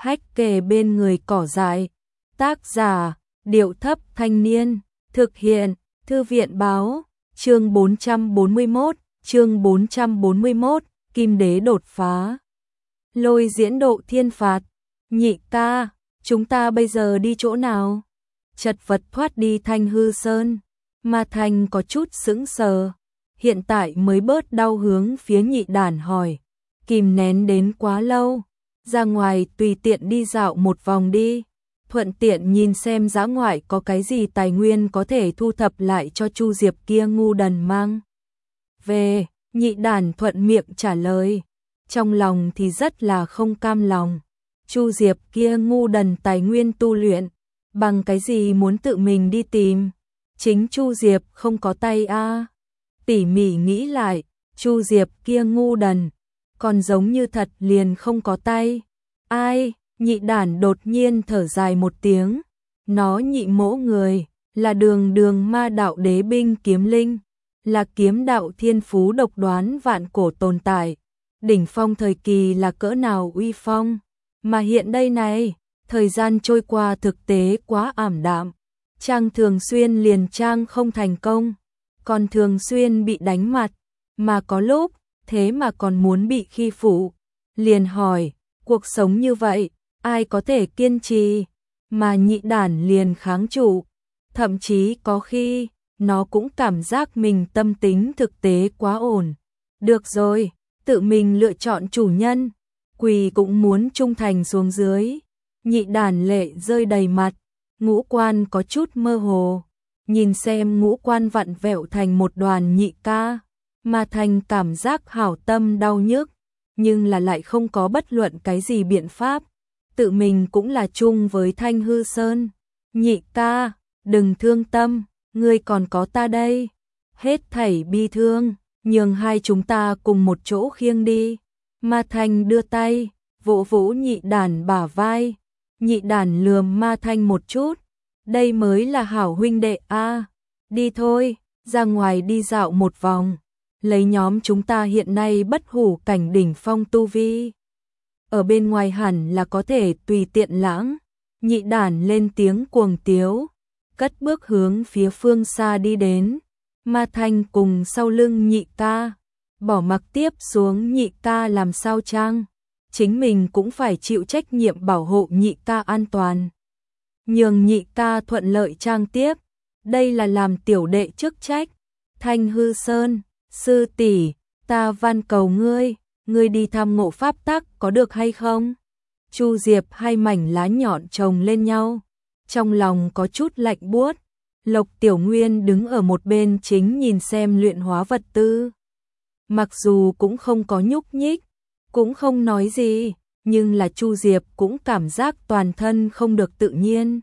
hách kề bên người cỏ dại. Tác giả, Điệu Thấp Thanh Niên. Thực hiện, Thư viện Báo. Chương 441, Kim Đế đột phá. Lôi diễn độ thiên phạt. Nhị ca, chúng ta bây giờ đi chỗ nào? Chật vật thoát đi Thanh Hư Sơn. Ma Thanh có chút sững sờ, hiện tại mới bớt đau, hướng phía Nhị Đản hỏi. Kìm nén đến quá lâu, ra ngoài tùy tiện đi dạo một vòng đi, thuận tiện nhìn xem dã ngoại có cái gì tài nguyên có thể thu thập lại cho Chu Diệp kia ngu đần mang về. Nhị Đản thuận miệng trả lời, trong lòng thì rất là không cam lòng. Chu Diệp kia ngu đần tài nguyên tu luyện, bằng cái gì muốn tự mình đi tìm? Chính Chu Diệp không có tay a. Tỉ mỉ nghĩ lại, Chu Diệp kia ngu đần, còn giống như thật liền không có tay. Ai? Nhị Đản đột nhiên thở dài một tiếng. Nó nhị mỗ người, là đường đường ma đạo đế binh kiếm linh, là kiếm đạo thiên phú độc đoán vạn cổ tồn tại. Đỉnh phong thời kỳ là cỡ nào uy phong, mà hiện đây này, thời gian trôi qua thực tế quá ảm đạm. Trang thường xuyên liền trang không thành công, còn thường xuyên bị đánh mặt, mà có lúc, thế mà còn muốn bị khi phụ. Liền hỏi, cuộc sống như vậy, ai có thể kiên trì? Mà Nhị Đản liền kháng trụ, thậm chí có khi, nó cũng cảm giác mình tâm tính thực tế quá ổn. Được rồi, tự mình lựa chọn chủ nhân, quỳ cũng muốn trung thành xuống dưới. Nhị Đản lệ rơi đầy mặt, ngũ quan có chút mơ hồ, nhìn xem ngũ quan vặn vẹo thành một đoàn. Nhị ca, mà thành cảm giác hảo tâm đau nhức, nhưng là lại không có bất luận cái gì biện pháp. Tự mình cũng là chung với Thanh Hư Sơn. Nhị ca, đừng thương tâm, ngươi còn có ta đây. Hết thảy bi thương, nhường hai chúng ta cùng một chỗ khiêng đi. Ma Thanh đưa tay, vỗ vỗ Nhị Đản bả vai. Nhị Đản lườm Ma Thanh một chút, đây mới là hảo huynh đệ a. Đi thôi, ra ngoài đi dạo một vòng, lấy nhóm chúng ta hiện nay bất hủ cảnh đỉnh phong tu vi, ở bên ngoài hẳn là có thể tùy tiện lãng. Nhị Đản lên tiếng cuồng tiếu, cất bước hướng phía phương xa đi đến. Ma Thanh cùng sau lưng Nhị ca, bỏ mặc tiếp xuống. Nhị ca làm sao chăng? Chính mình cũng phải chịu trách nhiệm bảo hộ Nhị ca an toàn, nhường Nhị ca thuận lợi trang tiếp, đây là làm tiểu đệ chức trách. Thanh Hư Sơn, sư tỷ, ta van cầu ngươi, ngươi đi tham ngộ pháp tắc có được hay không? Chu Diệp hai mảnh lá nhọn chồng lên nhau, trong lòng có chút lạnh buốt. Lộc Tiểu Nguyên đứng ở một bên chính nhìn xem luyện hóa vật tư, mặc dù cũng không có nhúc nhích, cũng không nói gì, nhưng là Chu Diệp cũng cảm giác toàn thân không được tự nhiên.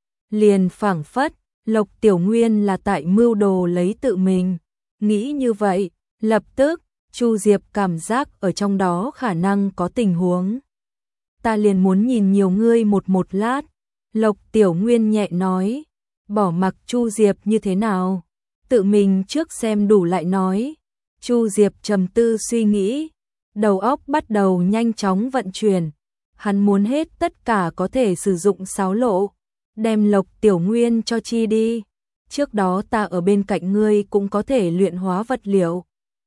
Liền phảng phất, Lộc Tiểu Nguyên là tại mưu đồ lấy tự mình. Nghĩ như vậy, lập tức, Chu Diệp cảm giác ở trong đó khả năng có tình huống. Ta liền muốn nhìn nhiều ngươi một lát. Lộc Tiểu Nguyên nhẹ nói, bỏ mặc Chu Diệp như thế nào, tự mình trước xem đủ lại nói. Chu Diệp trầm tư suy nghĩ, đầu óc bắt đầu nhanh chóng vận chuyển. Hắn muốn hết tất cả có thể sử dụng xáo lộ, đem Lộc Tiểu Nguyên cho chi đi. Trước đó ta ở bên cạnh ngươi cũng có thể luyện hóa vật liệu,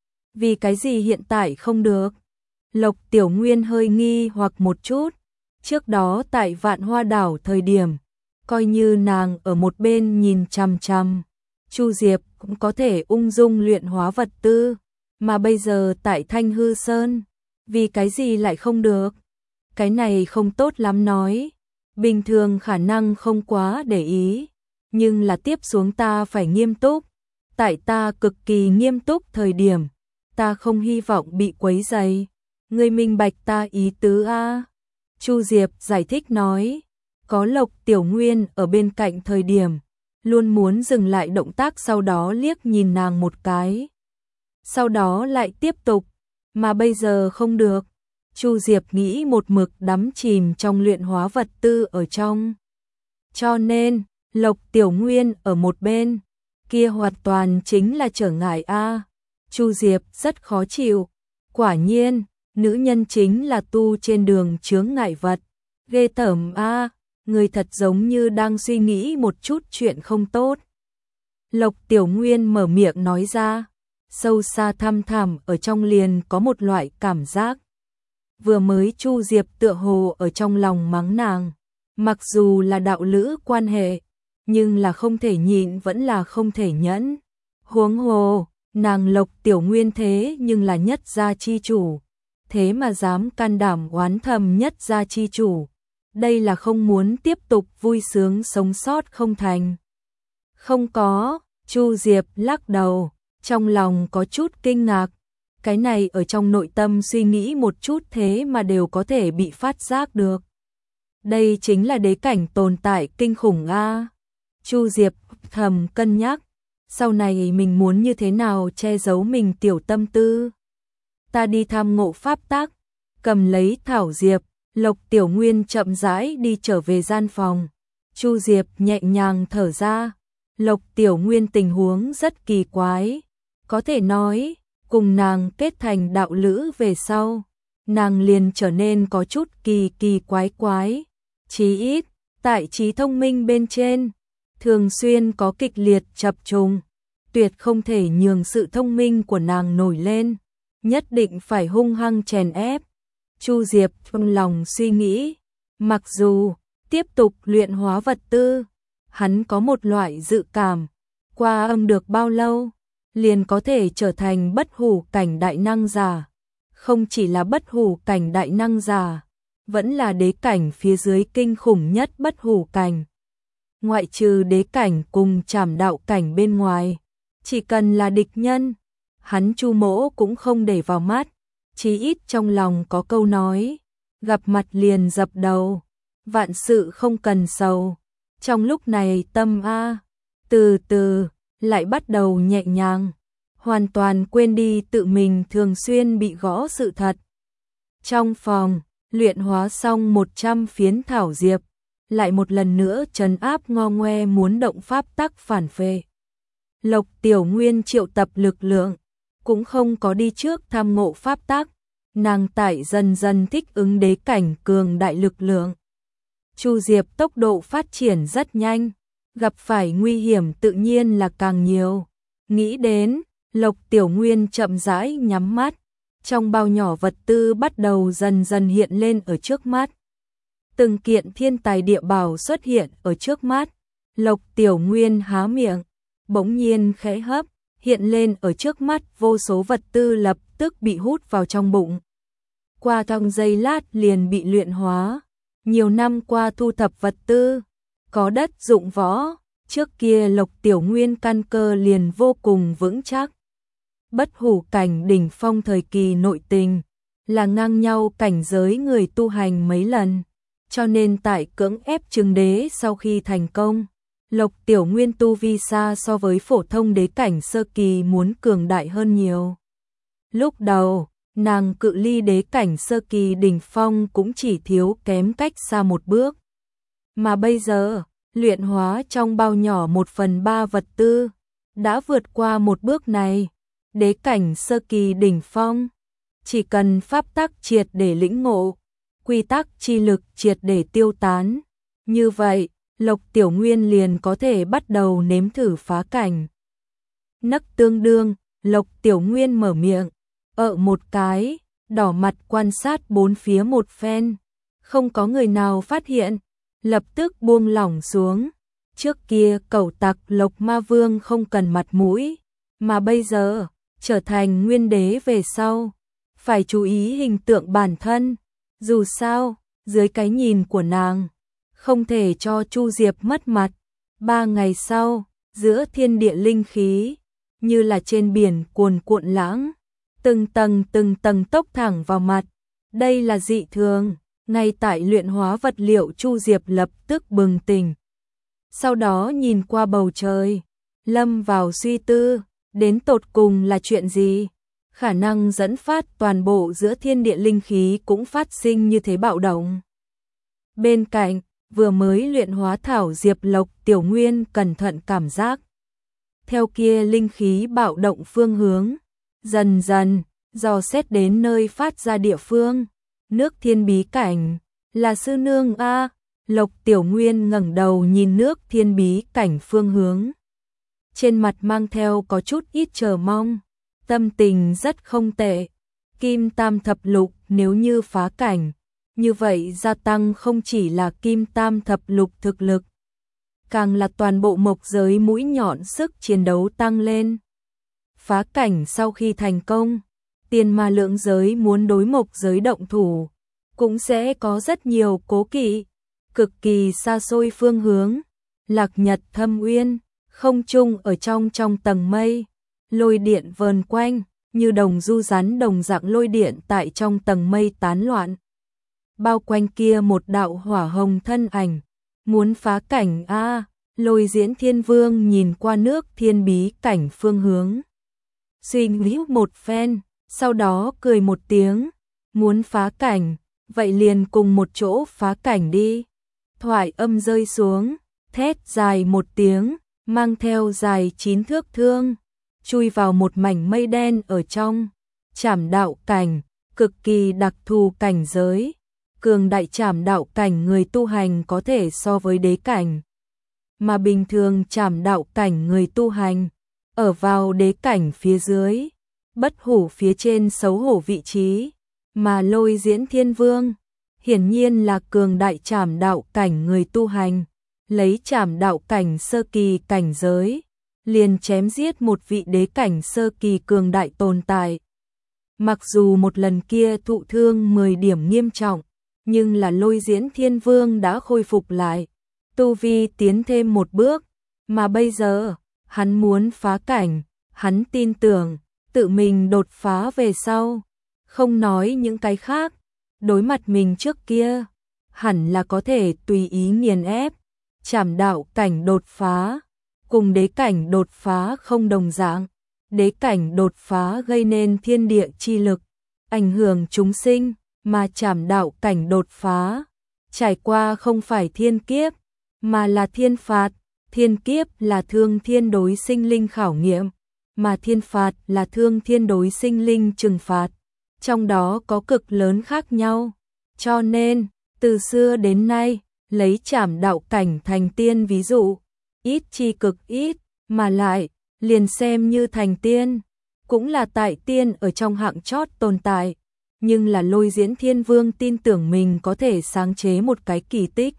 vì cái gì hiện tại không được? Lộc Tiểu Nguyên hơi nghi hoặc một chút. Trước đó tại Vạn Hoa Đảo thời điểm, coi như nàng ở một bên nhìn chằm chằm, Chu Diệp cũng có thể ung dung luyện hóa vật tư, mà bây giờ tại Thanh Hư Sơn, vì cái gì lại không được? Cái này không tốt lắm nói, bình thường khả năng không quá để ý, nhưng là tiếp xuống ta phải nghiêm túc. Tại ta cực kỳ nghiêm túc thời điểm, ta không hy vọng bị quấy rầy. Ngươi minh bạch ta ý tứ a? Chu Diệp giải thích nói, có Lộc Tiểu Nguyên ở bên cạnh thời điểm, luôn muốn dừng lại động tác, sau đó liếc nhìn nàng một cái, sau đó lại tiếp tục, mà bây giờ không được. Chu Diệp nghĩ một mực đắm chìm trong luyện hóa vật tư ở trong, cho nên Lộc Tiểu Nguyên ở một bên kia hoàn toàn chính là trở ngại a. Chu Diệp rất khó chịu, quả nhiên, nữ nhân chính là tu trên đường chướng ngại vật, Ghê tởm a, người thật giống như đang suy nghĩ một chút chuyện không tốt. Lộc Tiểu Nguyên mở miệng nói ra, sâu xa thăm thẳm ở trong liền có một loại cảm giác. Vừa mới Chu Diệp tựa hồ ở trong lòng mắng nàng, mặc dù là đạo lữ quan hệ, nhưng là không thể nhịn vẫn là không thể nhẫn. Huống hồ, nàng Lộc Tiểu Nguyên thế nhưng là nhất gia chi chủ, thế mà dám can đảm oán thầm nhất gia chi chủ. Đây là không muốn tiếp tục vui sướng sống sót không thành. Không có, Chu Diệp lắc đầu, trong lòng có chút kinh ngạc. Cái này ở trong nội tâm suy nghĩ một chút thế mà đều có thể bị phát giác được. Đây chính là đế cảnh tồn tại kinh khủng a. Chu Diệp thầm cân nhắc, sau này mình muốn như thế nào che giấu mình tiểu tâm tư. Ta đi tham ngộ pháp tắc, cầm lấy thảo diệp, Lộc Tiểu Nguyên chậm rãi đi trở về gian phòng. Chu Diệp nhẹ nhàng thở ra, Lộc Tiểu Nguyên tình huống rất kỳ quái, có thể nói, cùng nàng kết thành đạo lữ về sau, nàng liền trở nên có chút kỳ quái, chí ít, tại trí thông minh bên trên, thường xuyên có kịch liệt chập trùng, tuyệt không thể nhường sự thông minh của nàng nổi lên, nhất định phải hung hăng chèn ép. Chu Diệp trong lòng suy nghĩ, mặc dù tiếp tục luyện hóa vật tư, hắn có một loại dự cảm, qua âm được bao lâu, liền có thể trở thành bất hủ cảnh đại năng giả. Không chỉ là bất hủ cảnh đại năng giả, vẫn là đế cảnh phía dưới kinh khủng nhất bất hủ cảnh. Ngoại trừ đế cảnh cùng trảm đạo cảnh bên ngoài, chỉ cần là địch nhân, hắn Chu Mỗ cũng không để vào mắt, chí ít trong lòng có câu nói, gặp mặt liền dập đầu, vạn sự không cần sầu. Trong lúc này tâm từ từ lại bắt đầu nhẹ nhàng, hoàn toàn quên đi tự mình thường xuyên bị gõ sự thật. Trong phòng, luyện hóa xong 100 phiến thảo diệp, lại một lần nữa trấn áp ngo ngoe muốn động pháp tắc phản phệ. Lộc Tiểu Nguyên triệu tập lực lượng, cũng không có đi trước tham ngộ pháp tắc, nàng tại dần dần thích ứng đế cảnh cường đại lực lượng. Chu Diệp tốc độ phát triển rất nhanh, gặp phải nguy hiểm tự nhiên là càng nhiều. Nghĩ đến, Lộc Tiểu Nguyên chậm rãi nhắm mắt, trong bao nhỏ vật tư bắt đầu dần dần hiện lên ở trước mắt. Từng kiện thiên tài địa bảo xuất hiện ở trước mắt, Lộc Tiểu Nguyên há miệng, bỗng nhiên khẽ hấp, hiện lên ở trước mắt, vô số vật tư lập tức bị hút vào trong bụng. Qua trong giây lát liền bị luyện hóa. Nhiều năm qua thu thập vật tư, có đất dụng võ, trước kia Lộc Tiểu Nguyên căn cơ liền vô cùng vững chắc. Bất hủ cảnh đỉnh phong thời kỳ nội tình, là ngang nhau cảnh giới người tu hành mấy lần, cho nên tại cưỡng ép chứng đế sau khi thành công, Lộc Tiểu Nguyên tu vi xa so với phổ thông đế cảnh sơ kỳ muốn cường đại hơn nhiều. Lúc đầu, nàng cự ly đế cảnh sơ kỳ đỉnh phong cũng chỉ thiếu kém cách xa một bước. Mà bây giờ, luyện hóa trong bao nhỏ 1/3 vật tư, đã vượt qua một bước này. Đế cảnh sơ kỳ đỉnh phong, chỉ cần pháp tắc triệt để lĩnh ngộ, quy tắc chi lực triệt để tiêu tán. Như vậy, Lộc Tiểu Nguyên liền có thể bắt đầu nếm thử phá cảnh. Nấc tương đương, Lộc Tiểu Nguyên mở miệng, một cái, đỏ mặt quan sát bốn phía một phen, không có người nào phát hiện, lập tức buông lỏng xuống. Trước kia cẩu tặc Lộc Ma Vương không cần mặt mũi, mà bây giờ, trở thành nguyên đế về sau, phải chú ý hình tượng bản thân, dù sao, dưới cái nhìn của nàng, không thể cho Chu Diệp mất mặt. 3 ngày sau, giữa thiên địa linh khí, như là trên biển cuồn cuộn lãng, từng tầng tốc thẳng vào mặt. Đây là dị thường, ngay tại luyện hóa vật liệu Chu Diệp lập tức bừng tỉnh. Sau đó nhìn qua bầu trời, lâm vào suy tư, đến tột cùng là chuyện gì? Khả năng dẫn phát toàn bộ giữa thiên địa linh khí cũng phát sinh như thế bạo động. Bên cạnh, vừa mới luyện hóa thảo diệp Lộc Tiểu Nguyên cẩn thận cảm giác. Theo kia linh khí bạo động phương hướng, dần dần, dò xét đến nơi phát ra địa phương, nước thiên bí cảnh. Là sư nương a. Lộc Tiểu Nguyên ngẩng đầu nhìn nước thiên bí cảnh phương hướng. Trên mặt mang theo có chút ít chờ mong, tâm tình rất không tệ. Kim Tam Thập Lục nếu như phá cảnh, như vậy gia tăng không chỉ là Kim Tam Thập Lục thực lực, càng là toàn bộ mộc giới mũi nhọn sức chiến đấu tăng lên. Phá cảnh sau khi thành công, Tiên Ma Lượng giới muốn đối mộc giới động thủ, cũng sẽ có rất nhiều cố kỵ, cực kỳ xa xôi phương hướng. Lạc Nhật Thâm Uyên, không trung ở trong tầng mây, lôi điện vờn quanh, như đồng du rắn đồng dạng lôi điện tại trong tầng mây tán loạn. Bao quanh kia một đạo hỏa hồng thân ảnh, muốn phá cảnh a. Lôi Diễn Thiên Vương nhìn qua nước thiên bí cảnh phương hướng, suy nghĩ một phen, sau đó cười một tiếng, muốn phá cảnh, vậy liền cùng một chỗ phá cảnh đi. Thoại âm rơi xuống, thét dài một tiếng, mang theo dài 9 thước thương, chui vào một mảnh mây đen ở trong. Trảm đạo cảnh, cực kỳ đặc thù cảnh giới, cường đại trảm đạo cảnh người tu hành có thể so với đế cảnh, mà bình thường trảm đạo cảnh người tu hành ở vào đế cảnh phía dưới, bất hủ phía trên xấu hổ vị trí, mà Lôi Diễn Thiên Vương hiển nhiên là cường đại trảm đạo cảnh người tu hành, lấy trảm đạo cảnh sơ kỳ cảnh giới, liền chém giết một vị đế cảnh sơ kỳ cường đại tồn tại. Mặc dù một lần kia thụ thương 10 điểm nghiêm trọng, nhưng là Lôi Diễn Thiên Vương đã khôi phục lại, tu vi tiến thêm một bước, mà bây giờ, hắn muốn phá cảnh, hắn tin tưởng, tự mình đột phá về sau, không nói những cái khác, đối mặt mình trước kia, hẳn là có thể tùy ý nghiền ép. Trảm đạo cảnh đột phá, cùng đế cảnh đột phá không đồng dạng, đế cảnh đột phá gây nên thiên địa chi lực, ảnh hưởng chúng sinh, mà trảm đạo cảnh đột phá, trải qua không phải thiên kiếp, mà là thiên phạt. Thiên kiếp là thương thiên đối sinh linh khảo nghiệm, mà thiên phạt là thương thiên đối sinh linh trừng phạt, trong đó có cực lớn khác nhau. Cho nên, từ xưa đến nay, lấy trảm đạo cảnh thành tiên ví dụ, ít chi cực ít, mà lại, liền xem như thành tiên, cũng là tại tiên ở trong hạng chót tồn tại, nhưng là Lôi Diễn Thiên Vương tin tưởng mình có thể sáng chế một cái kỳ tích.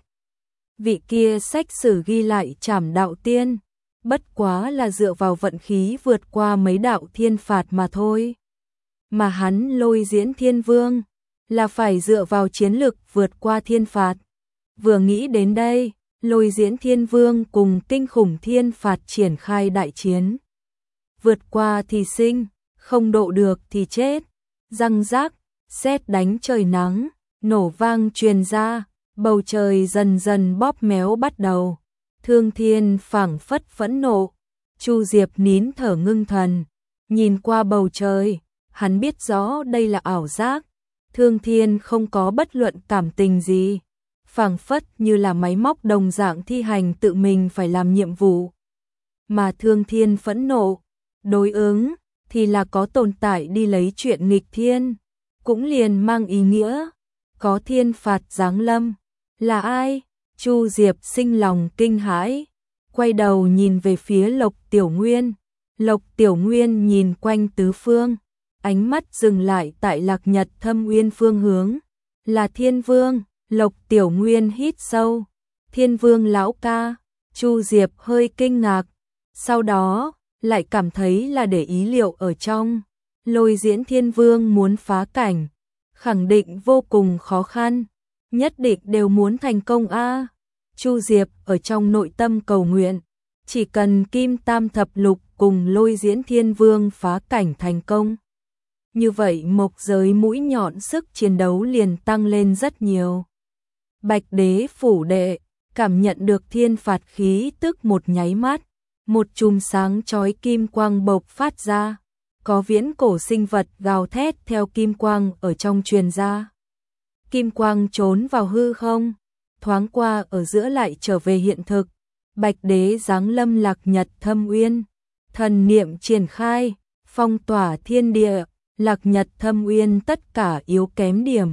Vị kia sách sử ghi lại trảm đạo tiên, bất quá là dựa vào vận khí vượt qua mấy đạo thiên phạt mà thôi. Mà hắn Lôi Diễn Thiên Vương, là phải dựa vào chiến lực vượt qua thiên phạt. Vừa nghĩ đến đây, Lôi Diễn Thiên Vương cùng kinh khủng thiên phạt triển khai đại chiến. Vượt qua thì sinh, không độ được thì chết. Răng rác, sét đánh trời nắng, nổ vang truyền ra, bầu trời dần dần bóp méo bắt đầu. Thương Thiên phảng phất phẫn nộ, Chu Diệp nín thở ngưng thần, nhìn qua bầu trời, hắn biết rõ đây là ảo giác. Thương Thiên không có bất luận cảm tình gì, phảng phất như là máy móc đồng dạng thi hành tự mình phải làm nhiệm vụ. Mà Thương Thiên phẫn nộ, đối ứng thì là có tồn tại đi lấy chuyện nghịch thiên, cũng liền mang ý nghĩa có thiên phạt giáng lâm. Là ai? Chu Diệp sinh lòng kinh hãi, quay đầu nhìn về phía Lộc Tiểu Nguyên. Lộc Tiểu Nguyên nhìn quanh tứ phương, ánh mắt dừng lại tại Lạc Nhật Thâm Uyên phương hướng. Là Thiên Vương. Lộc Tiểu Nguyên hít sâu. Thiên Vương lão ca. Chu Diệp hơi kinh ngạc, sau đó lại cảm thấy là để ý liệu ở trong. Lôi Diễn Thiên Vương muốn phá cảnh, khẳng định vô cùng khó khăn, nhất định đều muốn thành công a. Chu Diệp ở trong nội tâm cầu nguyện, chỉ cần Kim Tam Thập Lục cùng Lôi Diễn Thiên Vương phá cảnh thành công, như vậy mộc giới mũi nhọn sức chiến đấu liền tăng lên rất nhiều. Bạch Đế phủ đệ, cảm nhận được thiên phạt khí tức một nháy mắt, một chùm sáng chói kim quang bộc phát ra, có viễn cổ sinh vật gào thét theo kim quang ở trong truyền ra. Kim quang trốn vào hư không, thoáng qua ở giữa lại trở về hiện thực. Bạch Đế giáng lâm Lạc Nhật Thâm Uyên, thần niệm triển khai, phong tỏa thiên địa. Lạc Nhật Thâm Uyên tất cả yếu kém điểm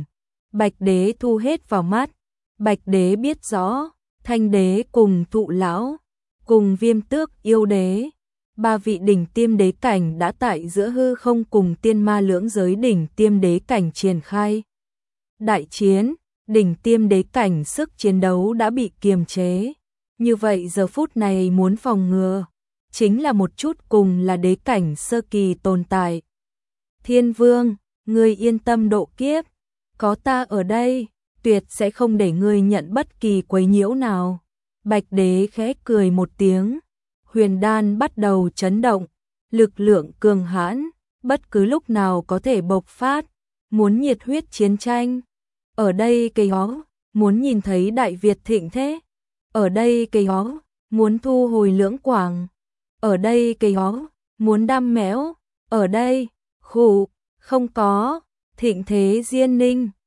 Bạch đế thu hết vào mắt. Bạch đế biết rõ, Thanh đế cùng Thụ lão, cùng Viêm tước yêu đế, ba vị đỉnh tiêm đế cảnh đã tại giữa hư không cùng tiên ma lưỡng giới đỉnh tiêm đế cảnh triển khai đại chiến, đỉnh tiêm đế cảnh sức chiến đấu đã bị kiềm chế. Như vậy giờ phút này muốn phòng ngừa, chính là một chút cùng là đế cảnh sơ kỳ tồn tại. Thiên Vương, ngươi yên tâm độ kiếp, có ta ở đây, tuyệt sẽ không để ngươi nhận bất kỳ quấy nhiễu nào. Bạch đế khẽ cười một tiếng, huyền đan bắt đầu chấn động, lực lượng cường hãn, bất cứ lúc nào có thể bộc phát, muốn nhiệt huyết chiến tranh. Ở đây cây hó, muốn nhìn thấy Đại Việt thịnh thế. Ở đây cây hó, muốn thu hồi Lưỡng Quảng. Ở đây cây hó, muốn đam mẽo. Ở đây, khụ, không có, thịnh thế Diên Ninh.